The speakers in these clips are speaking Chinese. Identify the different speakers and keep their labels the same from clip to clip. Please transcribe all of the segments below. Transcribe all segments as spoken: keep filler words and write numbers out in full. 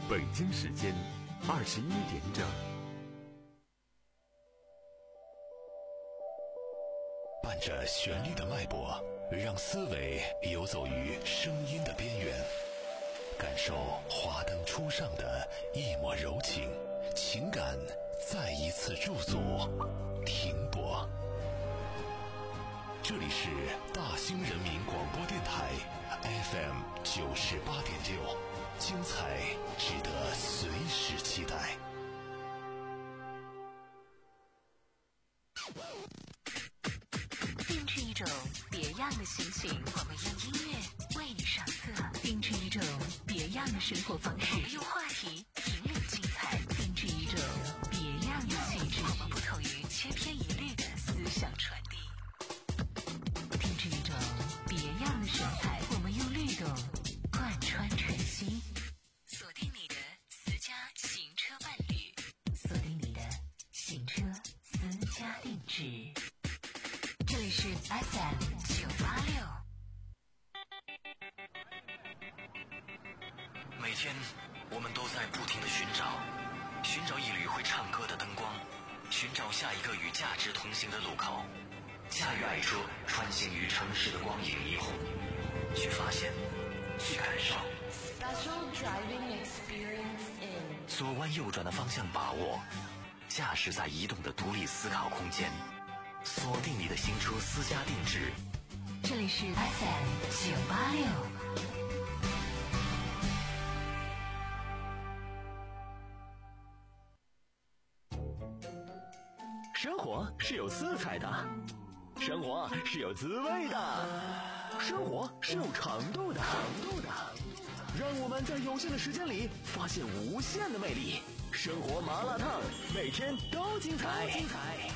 Speaker 1: 北京时间二十一点整。
Speaker 2: 伴着旋律的脉搏，让思维游走于声音的边缘，感受华灯初上的一抹柔情，情感再一次驻足停泊。这里是大兴人民广播电台 F M 九十八点六，精彩值得随时期待。
Speaker 3: 定制一种别样的心情，我们用音乐为你上色；定制一种别样的生活方式，我们用话题引领精彩；定制一种别样的气质，我们不同于千篇一律的思想传递；定制一种别样的神采，我们用律动贯穿晨曦。锁定你的私家行车伴侣，锁定你的行车私家定制。这里是 F M 九八六。
Speaker 4: 每天我们都在不停地寻找，寻找一缕会唱歌的灯光，寻找下一个与价值同行的路口，驾驭爱车穿行于城市的光影霓虹，去发现，去感受。
Speaker 5: Special driving experience in
Speaker 4: 左弯右转的方向把握，驾驶在移动的独立思考空间，锁定你的新车私家定制。
Speaker 3: 这里是 F M 九八六。
Speaker 6: 生活是有色彩的，生活是有滋味的，生活是有长度的。长度的，让我们在有限的时间里发现无限的魅力。生活麻辣烫，每天都精彩。精彩。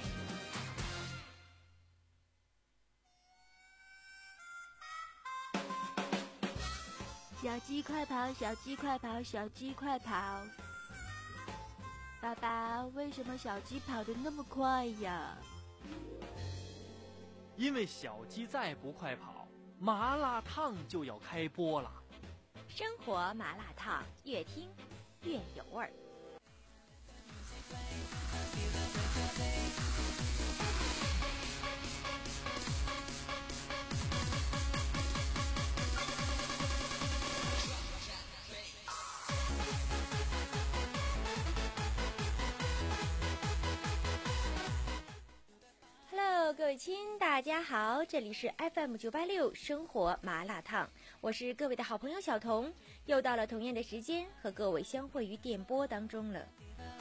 Speaker 7: 小鸡快跑，小鸡快跑，小鸡快跑！爸爸，为什么小鸡跑得那么快呀？
Speaker 8: 因为小鸡再不快跑，麻辣烫就要开播了。
Speaker 7: 生活麻辣烫，越听越有味儿。Hello， 各位亲，大家好，这里是 F M 九八六生活麻辣烫，我是各位的好朋友小童，又到了同样的时间和各位相会于电波当中了。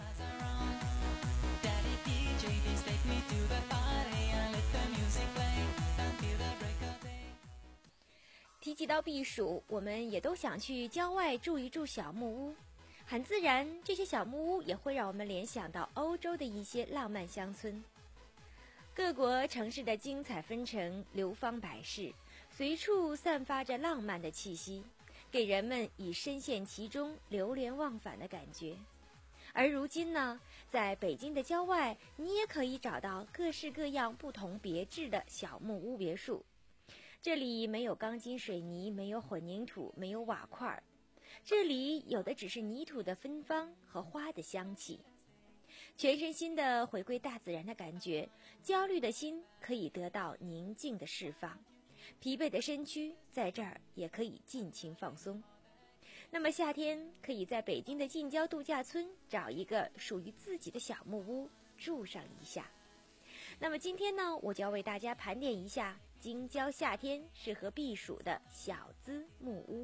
Speaker 7: 提及到避暑，我们也都想去郊外住一住小木屋，很自然，这些小木屋也会让我们联想到欧洲的一些浪漫乡村。各国城市的精彩纷呈，流芳百世，随处散发着浪漫的气息，给人们以深陷其中流连忘返的感觉。而如今呢，在北京的郊外，你也可以找到各式各样不同别致的小木屋别墅。这里没有钢筋水泥，没有混凝土，没有瓦块，这里有的只是泥土的芬芳和花的香气。全身心的回归大自然的感觉，焦虑的心可以得到宁静的释放，疲惫的身躯在这儿也可以尽情放松。那么夏天可以在北京的近郊度假村找一个属于自己的小木屋住上一下。那么今天呢，我就要为大家盘点一下京郊夏天适合避暑的小资木屋。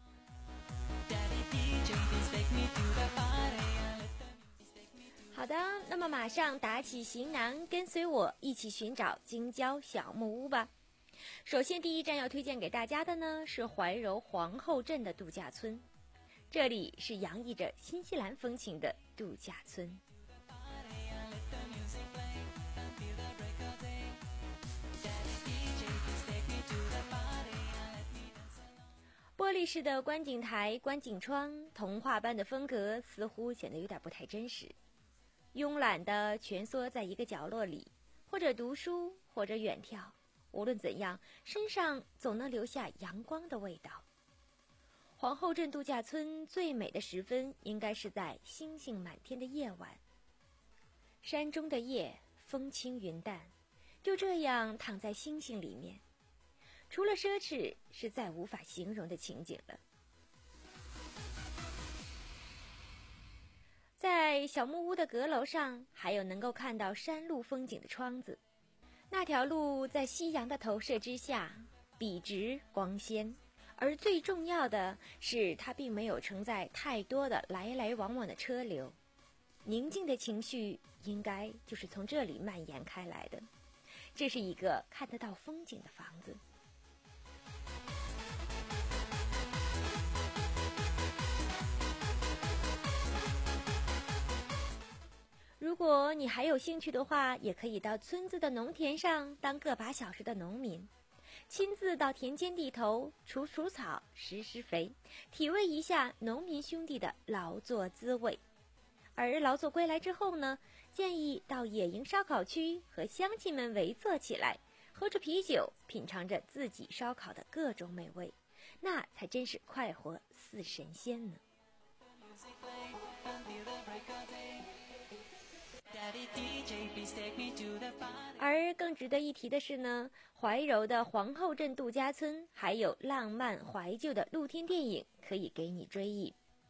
Speaker 7: 好的，那么马上打起行囊，跟随我一起寻找京郊小木屋吧。首先第一站要推荐给大家的呢，是怀柔皇后镇的度假村。这里是洋溢着新西兰风情的度假村。玻璃式的观景台、观景窗，童话般的风格似乎显得有点不太真实。慵懒地蜷缩在一个角落里，或者读书，或者远眺，无论怎样，身上总能留下阳光的味道。 皇后镇度假村最美的时分应该是在星星满天的夜晚，山中的夜风轻云淡，就这样躺在星星里面，除了奢侈是再无法形容的情景了。在小木屋的阁楼上还有能够看到山路风景的窗子，那条路在夕阳的投射之下笔直光鲜，而最重要的是它并没有承载太多的来来往往的车流，宁静的情绪应该就是从这里蔓延开来的。这是一个看得到风景的房子。如果你还有兴趣的话，也可以到村子的农田上当个把小时的农民，亲自到田间地头除除草、施施肥，体味一下农民兄弟的劳作滋味。而劳作归来之后呢，建议到野营烧烤区和乡亲们围坐起来，喝着啤酒，品尝着自己烧烤的各种美味，那才真是快活似神仙呢。而更值得一提的是呢，怀柔的皇后镇度假村还有浪漫怀旧的露天电影可以给你追忆。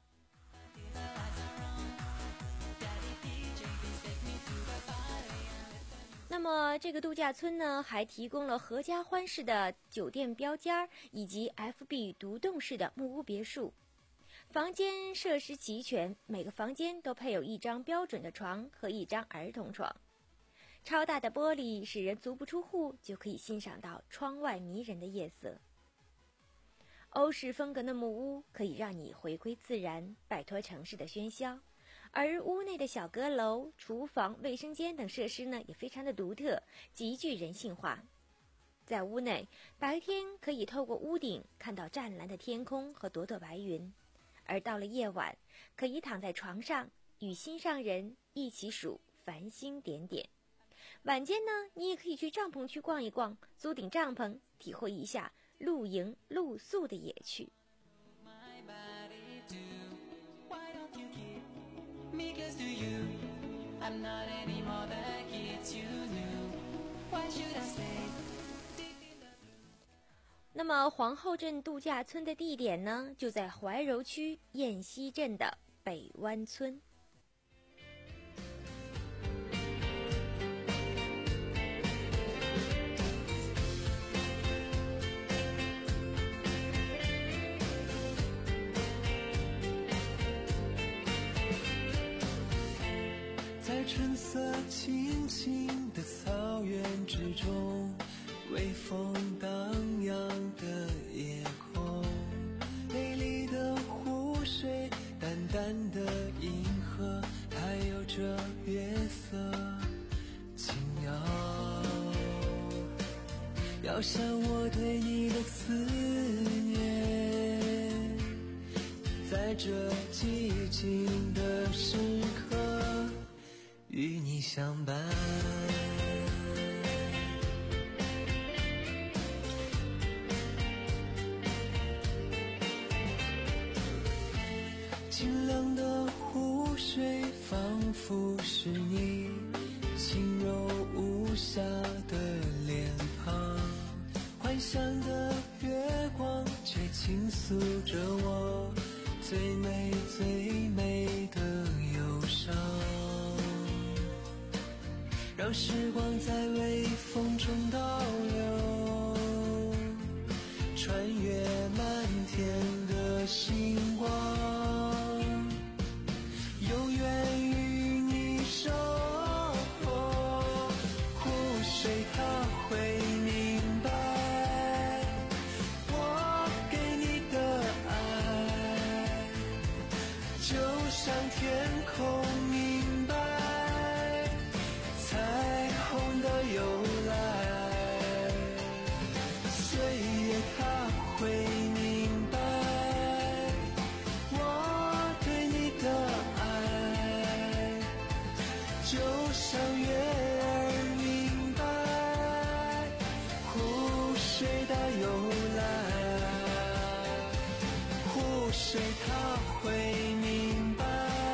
Speaker 7: 那么这个度假村呢，还提供了合家欢式的酒店标间以及 F B 独栋式的木屋别墅，房间设施齐全，每个房间都配有一张标准的床和一张儿童床。超大的玻璃使人足不出户就可以欣赏到窗外迷人的夜色。欧式风格的木屋可以让你回归自然，摆脱城市的喧嚣。而屋内的小阁楼、厨房、卫生间等设施呢，也非常的独特，极具人性化。在屋内，白天可以透过屋顶看到湛蓝的天空和朵朵白云，而到了夜晚，可以躺在床上与心上人一起数繁星点点。晚间呢，你也可以去帐篷区逛一逛，租顶帐篷，体会一下露营露宿的野趣。那么皇后镇度假村的地点呢，就在怀柔区雁西镇的北湾村。
Speaker 9: 在春色清新的草原之中，微风荡漾的夜空，美丽的湖水，淡淡的银河，还有这月色轻摇，要像我对你的思念，在这寂静的时刻与你相伴。清凉的湖水仿佛是你轻柔无瑕的脸庞，幻想的月光却倾诉着我最美最美的忧伤，让时光在微风中倒流，穿越漫天的星光，永远与你守候。湖水它会明白我给你的爱，就像天空明白彩虹的由来，岁月它会明白我对你的爱，就像月儿明白湖水的由来，湖睡它会明白，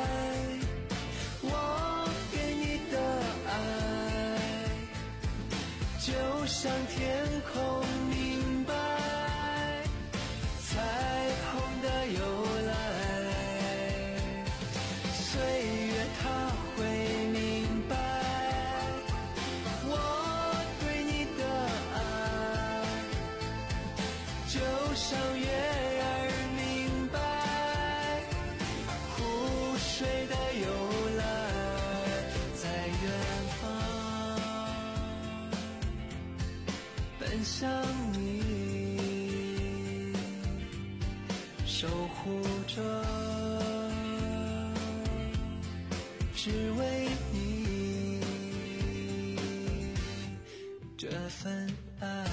Speaker 9: 我给你的爱，就像天空明白彩虹的由来，岁月它会明白，我对你的爱，就像月儿明白湖水的由来，在远方奔向你，守护着，只为你这份爱。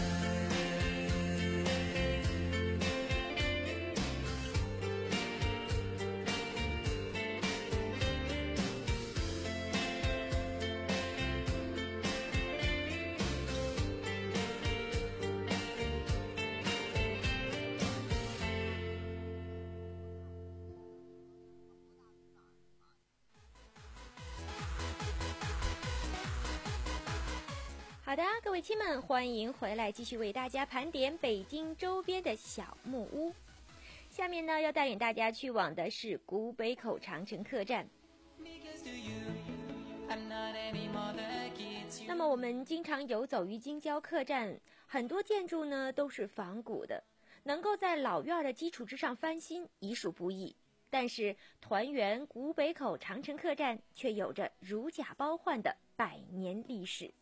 Speaker 7: 好的，各位亲们，欢迎回来，继续为大家盘点北京周边的小木屋。下面呢，要带领大家去往的是古北口长城客栈。那么我们经常游走于京郊客栈，很多建筑呢都是仿古的，能够在老院的基础之上翻新，已属不易。但是团圆古北口长城客栈却有着如假包换的百年历史。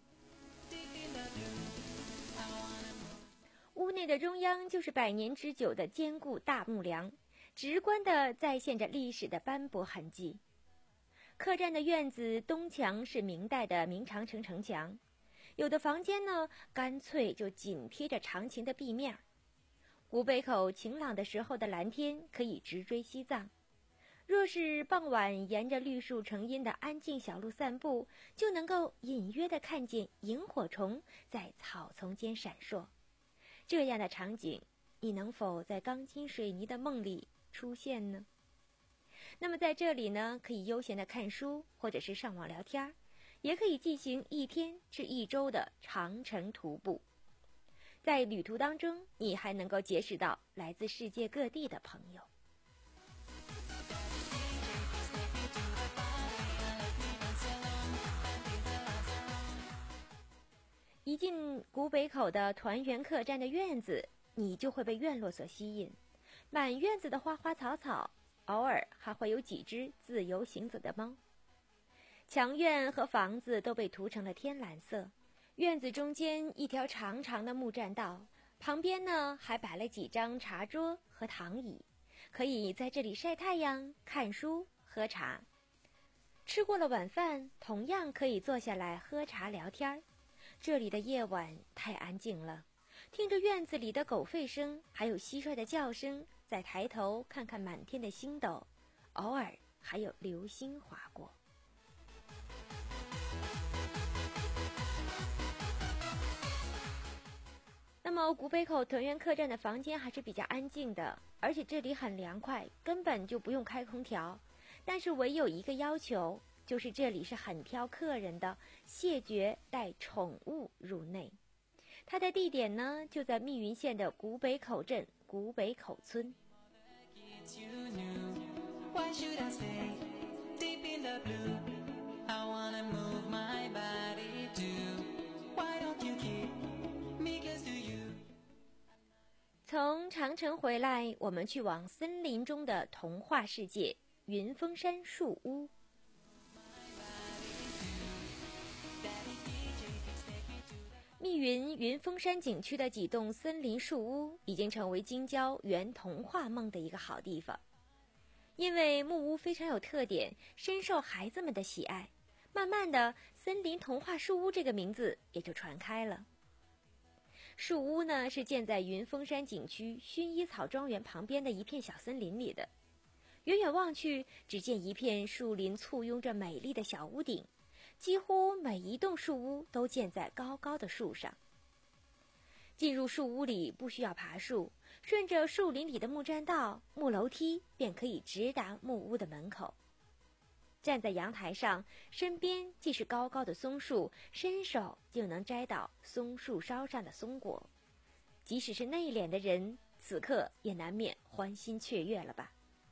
Speaker 7: 屋内的中央就是百年之久的坚固大木梁，直观地再现着历史的斑驳痕迹。客栈的院子东墙是明代的明长城城墙，有的房间呢干脆就紧贴着长琴的壁面。古北口晴朗的时候的蓝天可以直追西藏，若是傍晚沿着绿树成荫的安静小路散步，就能够隐约地看见萤火虫在草丛间闪烁。这样的场景，你能否在钢筋水泥的梦里出现呢？那么在这里呢，可以悠闲地看书，或者是上网聊天，也可以进行一天至一周的长程徒步。在旅途当中，你还能够结识到来自世界各地的朋友。一进古北口的团圆客栈的院子，你就会被院落所吸引。满院子的花花草草，偶尔还会有几只自由行走的猫。墙院和房子都被涂成了天蓝色，院子中间一条长长的木栈道，旁边呢还摆了几张茶桌和躺椅，可以在这里晒太阳、看书、喝茶。吃过了晚饭，同样可以坐下来喝茶聊天。这里的夜晚太安静了，听着院子里的狗吠声，还有蟋蟀的叫声，再抬头看看满天的星斗，偶尔还有流星划过。那么古北口团圆客栈的房间还是比较安静的，而且这里很凉快，根本就不用开空调。但是唯有一个要求，就是这里是很挑客人的，谢绝带宠物入内。它的地点呢，就在密云县的古北口镇古北口村。从长城回来，我们去往森林中的童话世界云峰山树屋。密云云峰山景区的几栋森林树屋已经成为京郊圆童话梦的一个好地方。因为木屋非常有特点，深受孩子们的喜爱，慢慢的森林童话树屋这个名字也就传开了。树屋呢是建在云峰山景区薰衣草庄园旁边的一片小森林里的，远远望去，只见一片树林簇拥着美丽的小屋顶，几乎每一栋树屋都建在高高的树上。进入树屋里不需要爬树， 顺着树林里的木栈道、木楼梯，便可以直达木屋的门口。站在阳台上，身边既是高高的松树，伸手就能摘到松树梢上的松果。即使是内敛的人，此刻也难免欢欣雀跃了吧。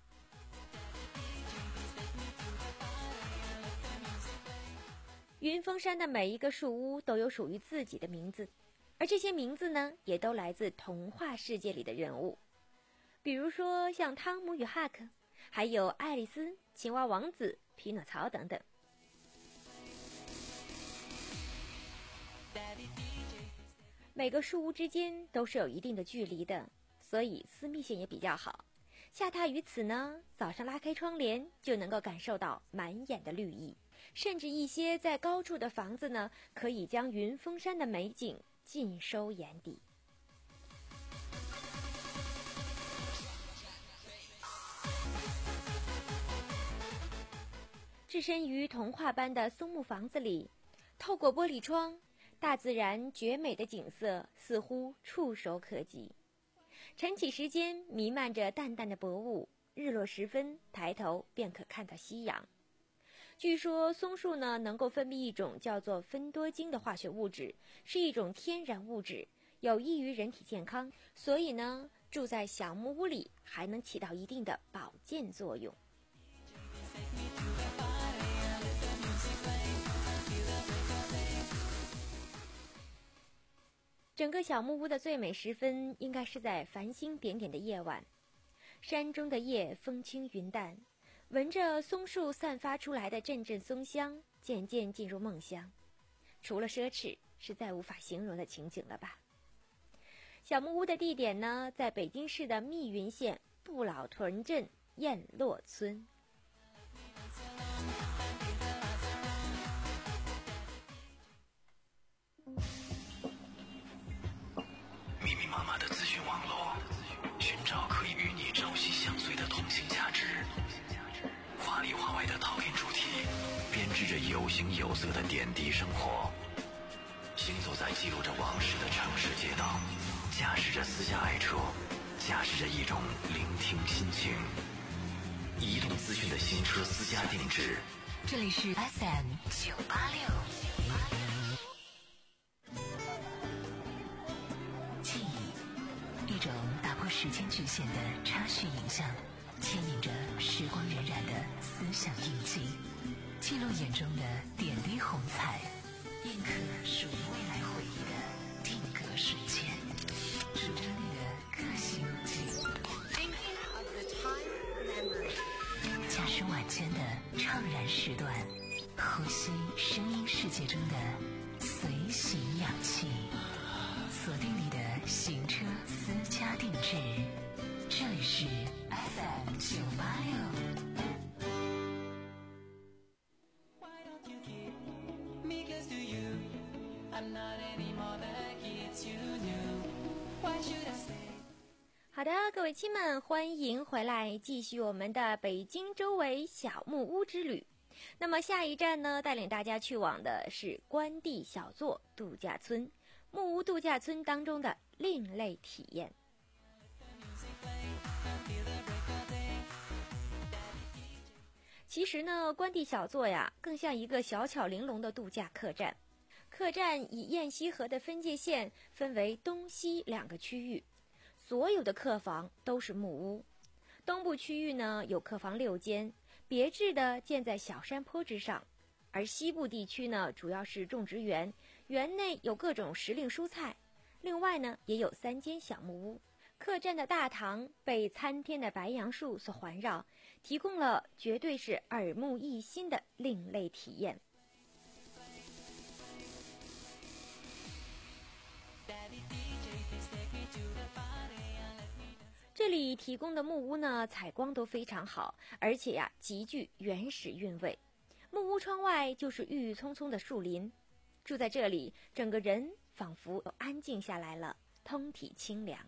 Speaker 7: 云峰山的每一个树屋都有属于自己的名字，而这些名字呢，也都来自童话世界里的人物。比如说像汤姆与哈克，还有爱丽丝、青蛙王子、匹诺曹等等。每个树屋之间都是有一定的距离的，所以私密性也比较好。下榻于此呢，早上拉开窗帘就能够感受到满眼的绿意，甚至一些在高处的房子呢，可以将云峰山的美景尽收眼底。置身于童话般的松木房子里，透过玻璃窗，大自然绝美的景色似乎触手可及。晨起时间弥漫着淡淡的薄雾，日落时分抬头便可看到夕阳。据说松树呢能够分泌一种叫做芬多精的化学物质，是一种天然物质，有益于人体健康，所以呢住在小木屋里还能起到一定的保健作用。整个小木屋的最美时分应该是在繁星点点的夜晚，山中的夜风轻云淡，闻着松树散发出来的阵阵松香，渐渐进入梦乡。除了奢侈，是再无法形容的情景了吧。小木屋的地点呢，在北京市的密云县不老屯镇燕落村。
Speaker 4: 密密麻麻的资讯网络，寻找可以与你朝夕相随的同性价值。华里华外的陶冶主题，编织着有形有色的点滴生活。行走在记录着往事的城市街道，驾驶着私家爱车，驾驶着一种聆听心情。移动资讯的新车私家定制，
Speaker 3: 这里是 F M 九八六。记忆，一种打破时间局限的插叙影像，牵引着时光荏苒的思想印记，记录眼中的点滴红彩，印刻属于未来回忆的定格瞬间，主张你的个性记忆。驾驶晚间的怅然时段，呼吸声音世界中的随行氧气，锁定你的行车私家定制，这里是 F M 九八六。好的，各位亲们，欢迎回来，继续我们的北京周围小木屋之旅。那么下一站呢，带领大家去往的是关帝小作度假村，木屋度假村当中的另类体验。其实呢，关帝小作呀，更像一个小巧玲珑的度假客栈。客栈以雁西河的分界线分为东西两个区域，所有的客房都是木屋。东部区域呢有客房六间，别致的建在小山坡之上，而西部地区呢主要是种植园，园内有各种时令蔬菜，另外呢也有三间小木屋。客栈的大堂被参天的白杨树所环绕，提供了绝对是耳目一新的另类体验。这里提供的木屋呢，采光都非常好，而且呀，极具原始韵味。木屋窗外就是郁郁葱葱的树林，住在这里，整个人仿佛都安静下来了，通体清凉。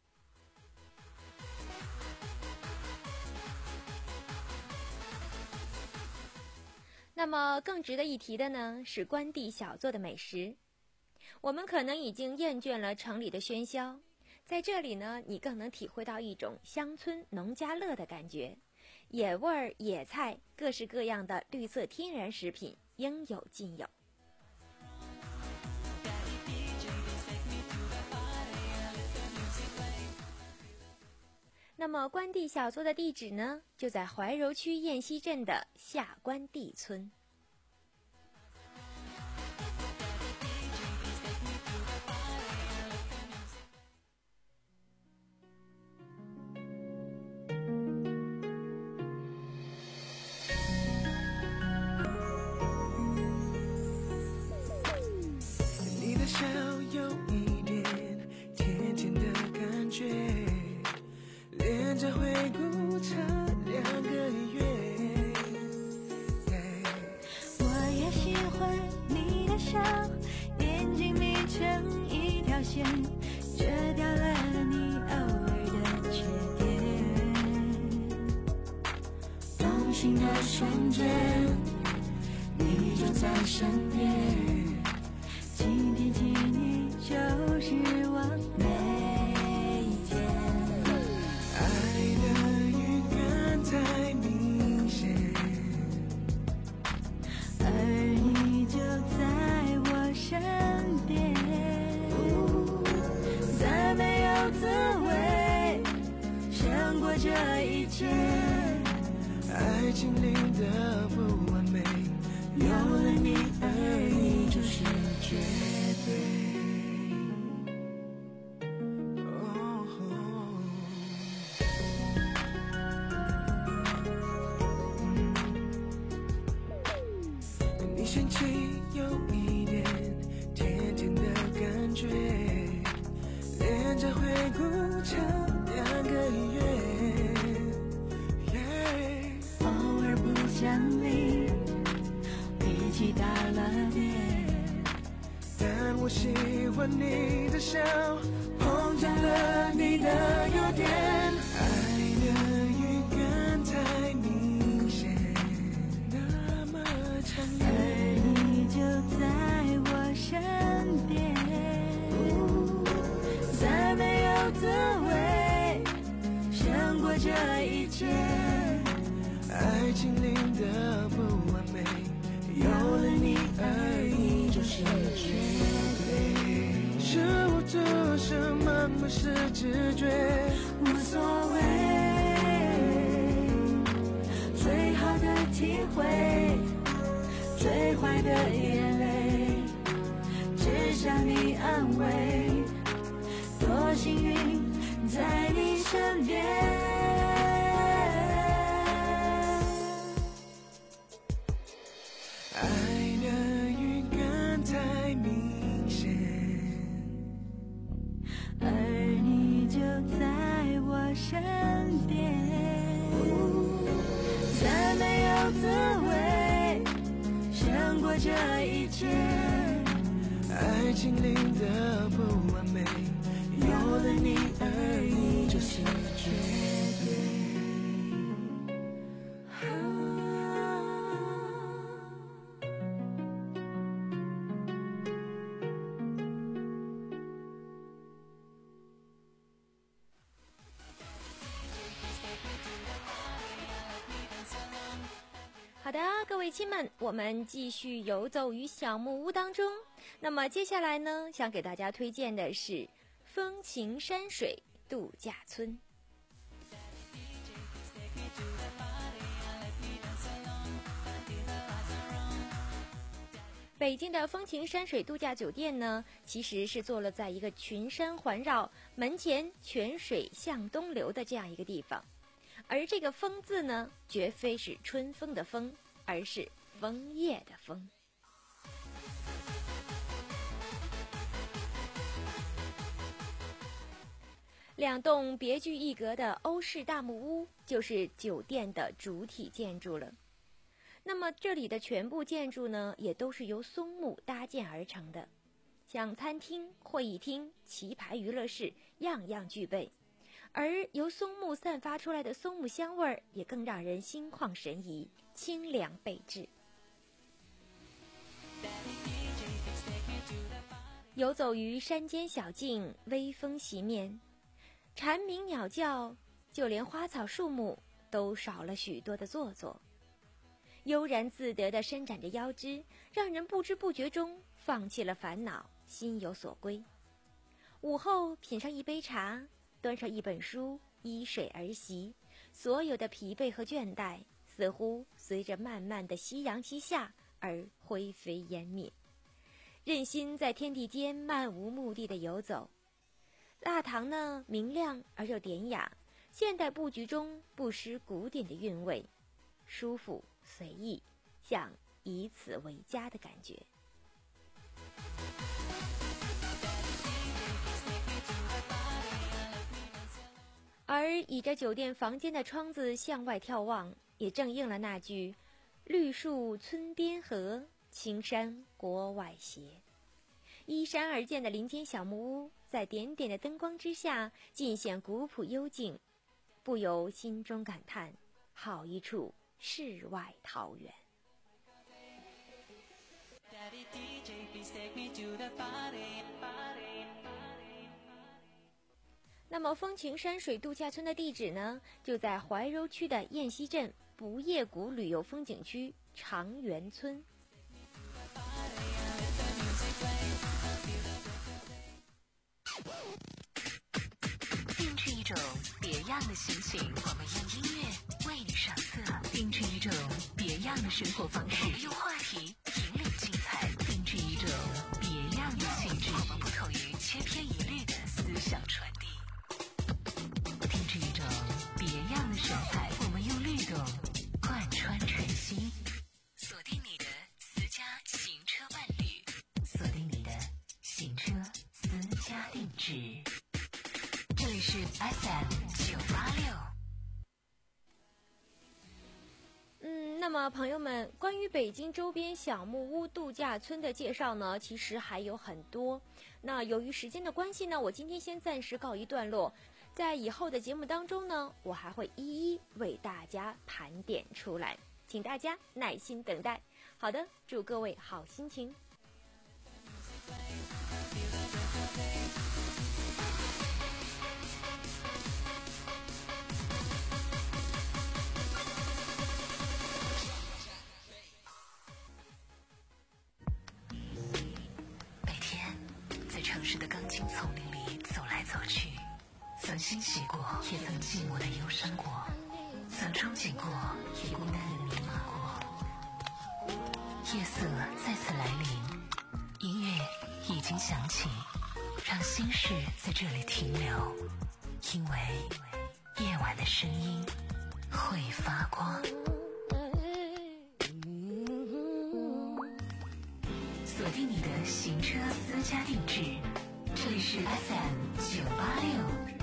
Speaker 3: 那么更值得一提的呢，是关帝小作的美食。我们可能已经厌倦了城里的喧嚣，
Speaker 7: 在这里呢，你更能体会到一种乡村农家乐的感觉，野味儿、野菜，各式各样的绿色天然食品应有尽有。那么关帝小作的地址呢，就在怀柔区燕西镇的下关帝村。
Speaker 9: 你的笑有一点甜甜的感觉，连着回顾差两个月。
Speaker 10: 我也喜欢你的笑，眼睛眯成一条线，遮掉了你偶尔的缺点。动心的瞬间，你就在身边。今天起你就是我每一天。
Speaker 9: 爱的预感太明显，
Speaker 10: 而你就在我身边。再没有滋味胜过这一切。
Speaker 9: 爱情里的不完美，有了你而已就是绝对。你嫌弃有一点甜甜的感觉，连着回顾差两个月。
Speaker 10: 偶尔不讲理，脾气大了点，
Speaker 9: 但我喜欢你的笑，碰见了你的优点。爱的预感太明显，那么强烈，
Speaker 10: 而你就在我身边。再没有滋味胜过这一切。
Speaker 9: 爱情里的不完美，有了你而已就是绝对。是我做什么不是直觉，
Speaker 10: 无所谓，最好的体会，最坏的眼泪，只想你安慰。多幸运在你身边。
Speaker 9: 爱的预感太明显，
Speaker 10: 而你就在我身边。再没有滋味胜过这一切。
Speaker 9: 爱情里的不完美，有了你而已就是绝对。
Speaker 7: 好的，各位亲们，我们继续游走于小木屋当中。那么接下来呢，想给大家推荐的是风情山水度假村。北京的风情山水度假酒店呢，其实是坐落在一个群山环绕、门前泉水向东流的这样一个地方。而这个风字呢，绝非是春风的风，而是枫叶的枫。两栋别具一格的欧式大木屋就是酒店的主体建筑了。那么这里的全部建筑呢，也都是由松木搭建而成的，像餐厅、会议厅、棋牌娱乐室，样样具备。而由松木散发出来的松木香味儿，也更让人心旷神怡，清凉备至。游走于山间小径，微风袭面， 蝉鸣鸟叫，就连花草树木都少了许多的做作，悠然自得地伸展着腰肢，让人不知不觉中放弃了烦恼，心有所归。午后品上一杯茶，端上一本书，依水而息，所有的疲惫和倦怠似乎随着慢慢的夕阳西下而灰飞烟灭，任心在天地间漫无目的的游走。大堂呢，明亮而又典雅，现代布局中不失古典的韵味，舒服随意，像以此为家的感觉。而倚着酒店房间的窗子向外眺望，也正应了那句绿树村边合，青山国外斜。依山而建的林间小木屋，在点点的灯光之下尽显古朴幽静，不由心中感叹，好一处世外桃源。那么风情山水度假村的地址呢，就在怀柔区的雁西镇不夜谷旅游风景区长园村。
Speaker 3: 定制一种别样的心情，我们用音乐为你上色；定制一种别样的生活方式，用话题引领精彩；定制一种别样的性质，我们不同于千篇一律的思想传递；定制一种别样的神采，我们用律动贯穿晨曦。锁定你的私家行车伴侣，锁定你的行车私家定制。这里是 F M 九八六。
Speaker 7: 嗯，那么朋友们，关于北京周边小木屋度假村的介绍呢，其实还有很多。那由于时间的关系呢，我今天先暂时告一段落。在以后的节目当中呢，我还会一一为大家盘点出来，请大家耐心等待。好的，祝各位好心情。
Speaker 3: 每天在城市的钢筋丛林里走来走去，曾欣喜过，也曾寂寞的忧伤过，曾憧憬过，也孤单的迷茫过。夜色再次来临，音乐已经响起，让心事在这里停留，因为夜晚的声音会发光。锁定你的行车私家定制，这里是 F M 九八六。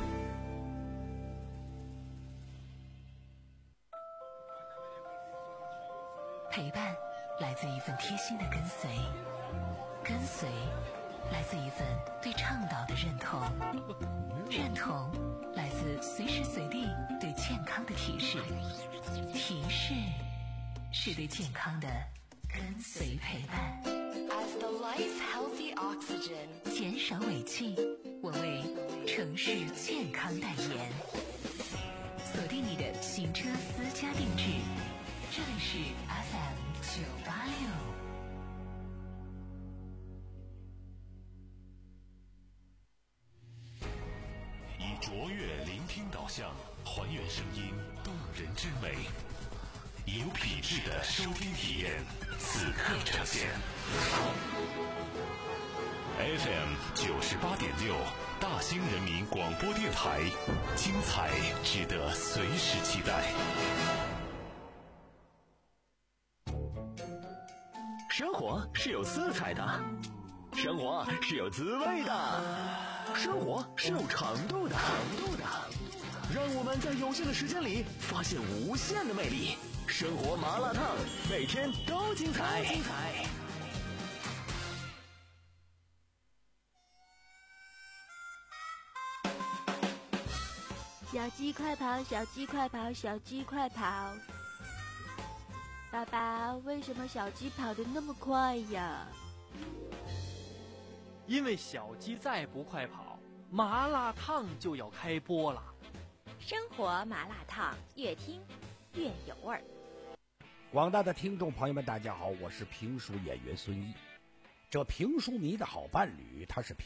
Speaker 3: 陪伴来自一份贴心的跟随，跟随来自一份对倡导的认同，认同来自随时随地对健康的提示，提示是对健康的跟随陪伴。
Speaker 5: As the life healthy oxygen，
Speaker 3: 减少尾气，我为城市健康代言。锁定你的行车私家定制，这里是 F M 九八六。
Speaker 2: 以卓越聆听导向，还原声音动人之美，有品质的收听体验，此刻呈现。F M 九十八点六，大兴人民广播电台，精彩值得随时期待。
Speaker 6: 生活是有色彩的，生活是有滋味的，生活是有长度的，长度的。让我们在有限的时间里发现无限的魅力。生活麻辣烫，每天都精彩。精彩。
Speaker 10: 小鸡快跑，小鸡快跑，小鸡快跑！爸爸，为什么小鸡跑得那么快呀？
Speaker 8: 因为小鸡再不快跑， 麻辣烫就要开播了。
Speaker 7: 生活麻辣烫，越听越有味儿。
Speaker 11: 广大的听众朋友们，大家好，我是评书演员孙一。这评书迷的好伴侣，他是评